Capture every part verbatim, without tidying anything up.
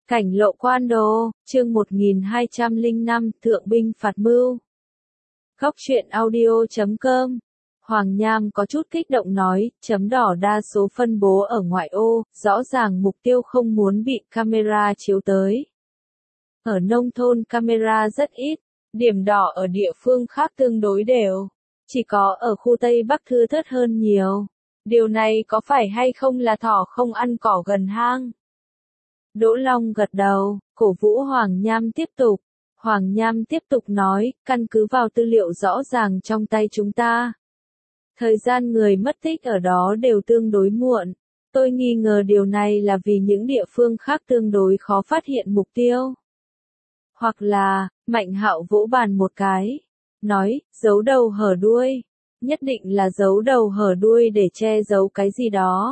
Cảnh Lộ Quan Đồ, chương một nghìn hai trăm lẻ năm, Thượng binh phạt mưu. Góc truyện audio chấm com. Hoàng Nham có chút kích động nói, chấm đỏ đa số phân bố ở ngoại ô, rõ ràng mục tiêu không muốn bị camera chiếu tới. Ở nông thôn camera rất ít, điểm đỏ ở địa phương khác tương đối đều. Chỉ có ở khu Tây Bắc thưa thớt hơn nhiều. Điều này có phải hay không là thỏ không ăn cỏ gần hang? Đỗ Long gật đầu, cổ vũ Hoàng Nham tiếp tục. Hoàng Nham tiếp tục nói, căn cứ vào tư liệu rõ ràng trong tay chúng ta. Thời gian người mất tích ở đó đều tương đối muộn. Tôi nghi ngờ điều này là vì những địa phương khác tương đối khó phát hiện mục tiêu. Hoặc là, Mạnh Hạo vỗ bàn một cái. Nói, giấu đầu hở đuôi. Nhất định là giấu đầu hở đuôi để che giấu cái gì đó.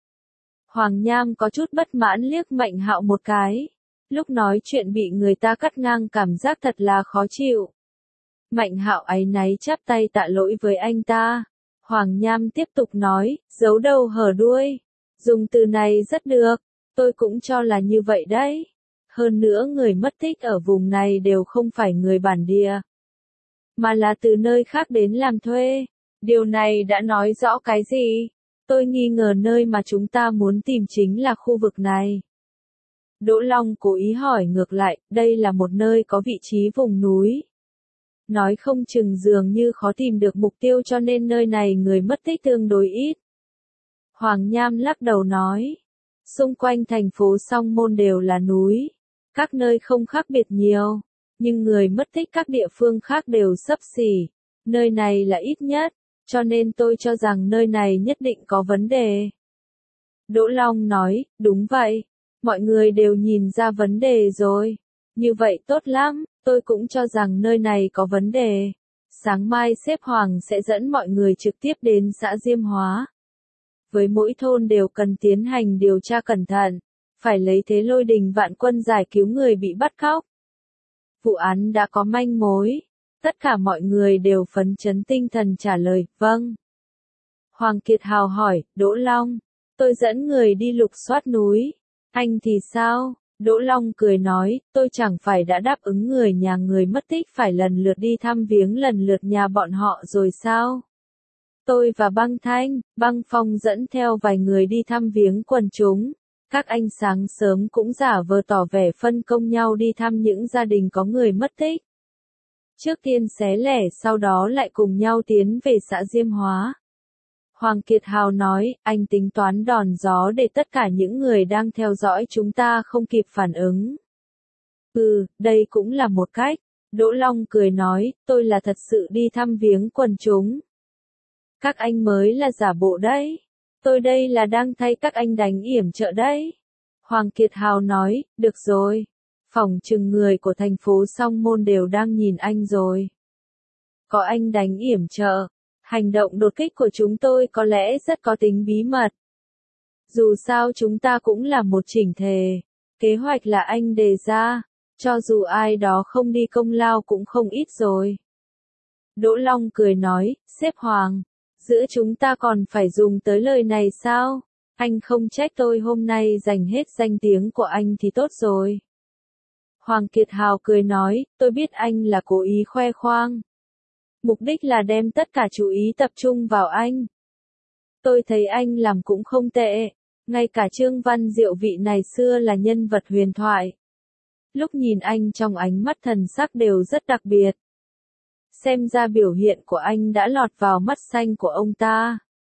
Hoàng Nham có chút bất mãn liếc Mạnh Hạo một cái. Lúc nói chuyện bị người ta cắt ngang cảm giác thật là khó chịu. Mạnh Hạo áy náy chắp tay tạ lỗi với anh ta. Hoàng Nham tiếp tục nói, giấu đầu hở đuôi. Dùng từ này rất được, tôi cũng cho là như vậy đấy. Hơn nữa người mất tích ở vùng này đều không phải người bản địa, mà là từ nơi khác đến làm thuê. Điều này đã nói rõ cái gì? Tôi nghi ngờ nơi mà chúng ta muốn tìm chính là khu vực này. Đỗ Long cố ý hỏi ngược lại, đây là một nơi có vị trí vùng núi. Nói không chừng dường như khó tìm được mục tiêu cho nên nơi này người mất tích tương đối ít. Hoàng Nham lắc đầu nói, xung quanh thành phố Song Môn đều là núi. Các nơi không khác biệt nhiều, nhưng người mất tích các địa phương khác đều xấp xỉ. Nơi này là ít nhất, cho nên tôi cho rằng nơi này nhất định có vấn đề. Đỗ Long nói, đúng vậy. Mọi người đều nhìn ra vấn đề rồi. Như vậy tốt lắm, tôi cũng cho rằng nơi này có vấn đề. Sáng mai sếp Hoàng sẽ dẫn mọi người trực tiếp đến xã Diêm Hóa. Với mỗi thôn đều cần tiến hành điều tra cẩn thận. Phải lấy thế lôi đình vạn quân giải cứu người bị bắt cóc. Vụ án đã có manh mối. Tất cả mọi người đều phấn chấn tinh thần trả lời, vâng. Hoàng Kiệt Hào hỏi, Đỗ Long, tôi dẫn người đi lục soát núi. Anh thì sao? Đỗ Long cười nói, tôi chẳng phải đã đáp ứng người nhà người mất tích phải lần lượt đi thăm viếng lần lượt nhà bọn họ rồi sao? Tôi và Băng Thanh, Băng Phong dẫn theo vài người đi thăm viếng quần chúng. Các anh sáng sớm cũng giả vờ tỏ vẻ phân công nhau đi thăm những gia đình có người mất tích. Trước tiên xé lẻ sau đó lại cùng nhau tiến về xã Diêm Hóa. Hoàng Kiệt Hào nói, anh tính toán đòn gió để tất cả những người đang theo dõi chúng ta không kịp phản ứng. Ừ, đây cũng là một cách. Đỗ Long cười nói, tôi là thật sự đi thăm viếng quần chúng. Các anh mới là giả bộ đấy. Tôi đây là đang thay các anh đánh yểm trợ đấy. Hoàng Kiệt Hào nói, được rồi. Phỏng chừng người của thành phố Song Môn đều đang nhìn anh rồi. Có anh đánh yểm trợ. Hành động đột kích của chúng tôi có lẽ rất có tính bí mật. Dù sao chúng ta cũng là một chỉnh thể. Kế hoạch là anh đề ra. Cho dù ai đó không đi công lao cũng không ít rồi. Đỗ Long cười nói, sếp Hoàng. Giữa chúng ta còn phải dùng tới lời này sao? Anh không trách tôi hôm nay dành hết danh tiếng của anh thì tốt rồi. Hoàng Kiệt Hào cười nói, tôi biết anh là cố ý khoe khoang. Mục đích là đem tất cả chú ý tập trung vào anh. Tôi thấy anh làm cũng không tệ. Ngay cả Trương Văn Diệu vị này xưa là nhân vật huyền thoại. Lúc nhìn anh trong ánh mắt thần sắc đều rất đặc biệt. Xem ra biểu hiện của anh đã lọt vào mắt xanh của ông ta.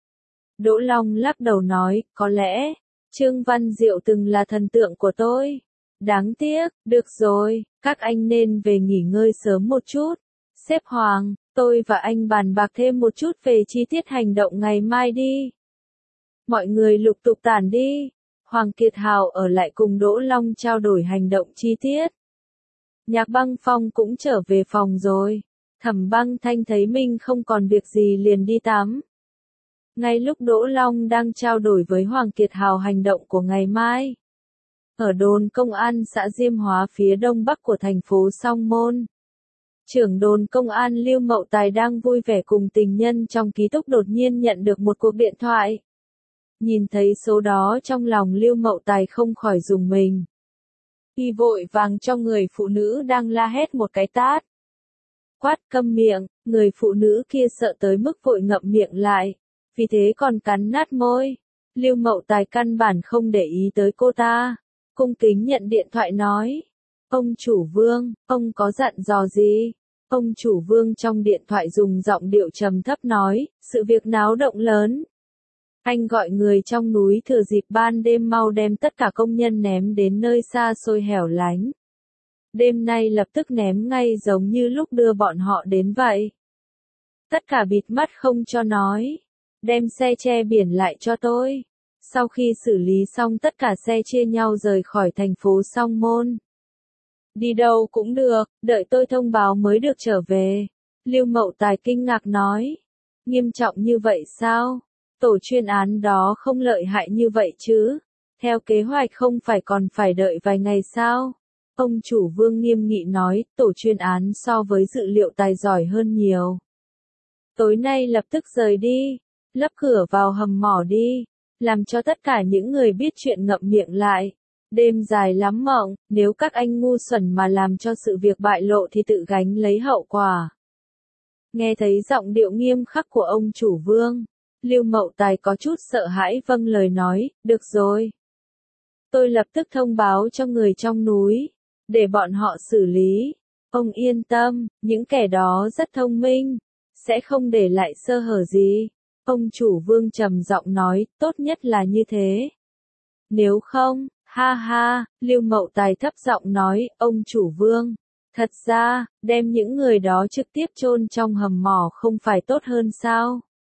Đỗ Long lắc đầu nói, có lẽ, Trương Văn Diệu từng là thần tượng của tôi. Đáng tiếc, được rồi, các anh nên về nghỉ ngơi sớm một chút. Sếp Hoàng, tôi và anh bàn bạc thêm một chút về chi tiết hành động ngày mai đi. Mọi người lục tục tản đi. Hoàng Kiệt Hào ở lại cùng Đỗ Long trao đổi hành động chi tiết. Nhạc Băng Phong cũng trở về phòng rồi. Thẩm Băng Thanh thấy mình không còn việc gì liền đi tắm. Ngay lúc Đỗ Long đang trao đổi với Hoàng Kiệt Hào hành động của ngày mai. Ở đồn công an xã Diêm Hóa phía đông bắc của thành phố Song Môn. Trưởng đồn công an Lưu Mậu Tài đang vui vẻ cùng tình nhân trong ký túc đột nhiên nhận được một cuộc điện thoại. Nhìn thấy số đó trong lòng Lưu Mậu Tài không khỏi rùng mình. Y vội vàng cho người phụ nữ đang la hét một cái tát. Quát câm miệng, người phụ nữ kia sợ tới mức vội ngậm miệng lại, vì thế còn cắn nát môi. Lưu Mậu Tài căn bản không để ý tới cô ta, cung kính nhận điện thoại nói. Ông chủ Vương, ông có dặn dò gì? Ông chủ Vương trong điện thoại dùng giọng điệu trầm thấp nói, sự việc náo động lớn. Anh gọi người trong núi thừa dịp ban đêm mau đem tất cả công nhân ném đến nơi xa xôi hẻo lánh. Đêm nay lập tức ném ngay giống như lúc đưa bọn họ đến vậy. Tất cả bịt mắt không cho nói. Đem xe che biển lại cho tôi. Sau khi xử lý xong tất cả xe chia nhau rời khỏi thành phố Song Môn. Đi đâu cũng được, đợi tôi thông báo mới được trở về. Lưu Mậu Tài kinh ngạc nói. Nghiêm trọng như vậy sao? Tổ chuyên án đó không lợi hại như vậy chứ? Theo kế hoạch không phải còn phải đợi vài ngày sao? Ông chủ Vương nghiêm nghị nói, tổ chuyên án so với dự liệu tài giỏi hơn nhiều. Tối nay lập tức rời đi, lấp cửa vào hầm mỏ đi, làm cho tất cả những người biết chuyện ngậm miệng lại. Đêm dài lắm mộng, nếu các anh ngu xuẩn mà làm cho sự việc bại lộ thì tự gánh lấy hậu quả. Nghe thấy giọng điệu nghiêm khắc của ông chủ Vương, Lưu Mậu Tài có chút sợ hãi vâng lời nói, được rồi. Tôi lập tức thông báo cho người trong núi, để bọn họ xử lý. Ông yên tâm, những kẻ đó rất thông minh, sẽ không để lại sơ hở gì. Ông chủ Vương trầm giọng nói, tốt nhất là như thế. Nếu không, ha ha, Lưu Mậu Tài thấp giọng nói, ông chủ Vương, thật ra, đem những người đó trực tiếp chôn trong hầm mỏ không phải tốt hơn sao?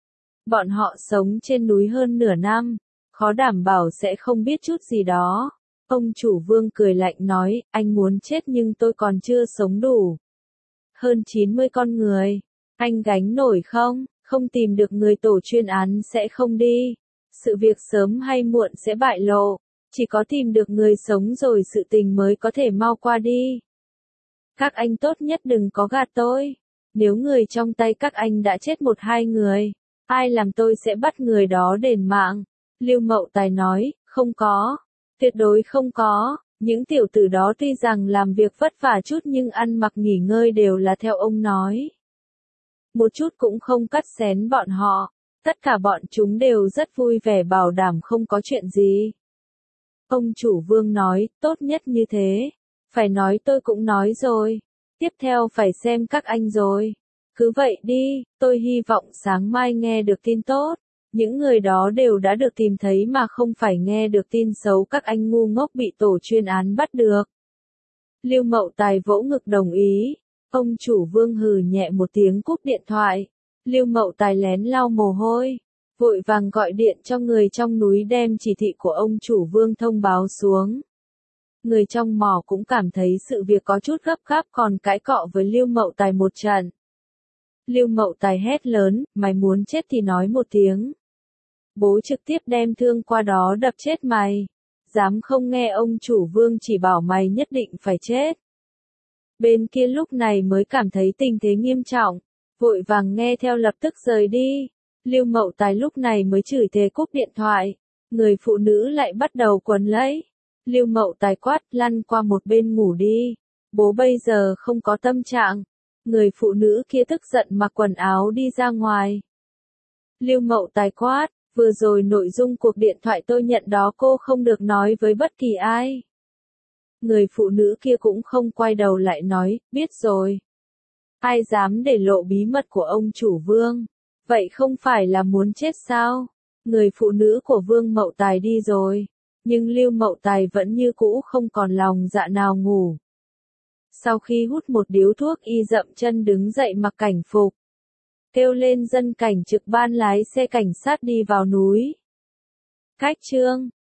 Bọn họ sống trên núi hơn nửa năm, khó đảm bảo sẽ không biết chút gì đó. Ông chủ Vương cười lạnh nói, anh muốn chết nhưng tôi còn chưa sống đủ. Hơn chín mươi con người, anh gánh nổi không? Không tìm được người tổ chuyên án sẽ không đi. Sự việc sớm hay muộn sẽ bại lộ. Chỉ có tìm được người sống rồi sự tình mới có thể mau qua đi. Các anh tốt nhất đừng có gạt tôi. Nếu người trong tay các anh đã chết một hai người, ai làm tôi sẽ bắt người đó đền mạng. Lưu Mậu Tài nói, không có. Tuyệt đối không có. Những tiểu tử đó tuy rằng làm việc vất vả chút nhưng ăn mặc nghỉ ngơi đều là theo ông nói. Một chút cũng không cắt xén bọn họ. Tất cả bọn chúng đều rất vui vẻ bảo đảm không có chuyện gì. Ông chủ Vương nói, tốt nhất như thế. Phải nói tôi cũng nói rồi. Tiếp theo phải xem các anh rồi. Cứ vậy đi, tôi hy vọng sáng mai nghe được tin tốt. Những người đó đều đã được tìm thấy mà không phải nghe được tin xấu các anh ngu ngốc bị tổ chuyên án bắt được. Lưu Mậu Tài vỗ ngực đồng ý. Ông chủ Vương hừ nhẹ một tiếng cúp điện thoại. Lưu Mậu Tài lén lau mồ hôi, vội vàng gọi điện cho người trong núi đem chỉ thị của ông chủ Vương thông báo xuống. Người trong mỏ cũng cảm thấy sự việc có chút gấp gáp còn cãi cọ với Lưu Mậu Tài một trận. Lưu Mậu Tài hét lớn, mày muốn chết thì nói một tiếng. Bố trực tiếp đem thương qua đó đập chết mày. Dám không nghe ông chủ Vương chỉ bảo mày nhất định phải chết. Bên kia lúc này mới cảm thấy tình thế nghiêm trọng, vội vàng nghe theo lập tức rời đi. Lưu Mậu Tài lúc này mới chửi thề cúp điện thoại. Người phụ nữ lại bắt đầu quấn lấy. Lưu Mậu Tài quát, lăn qua một bên ngủ đi. Bố bây giờ không có tâm trạng. Người phụ nữ kia tức giận mặc quần áo đi ra ngoài. Lưu Mậu Tài quát, vừa rồi nội dung cuộc điện thoại tôi nhận đó cô không được nói với bất kỳ ai. Người phụ nữ kia cũng không quay đầu lại nói, biết rồi. Ai dám để lộ bí mật của ông chủ Vương? Vậy không phải là muốn chết sao? Người phụ nữ của Vương Mậu Tài đi rồi. Nhưng Lưu Mậu Tài vẫn như cũ không còn lòng dạ nào ngủ. Sau khi hút một điếu thuốc y dậm chân đứng dậy mặc cảnh phục. Kêu lên dân cảnh trực ban lái xe cảnh sát đi vào núi. Cách chương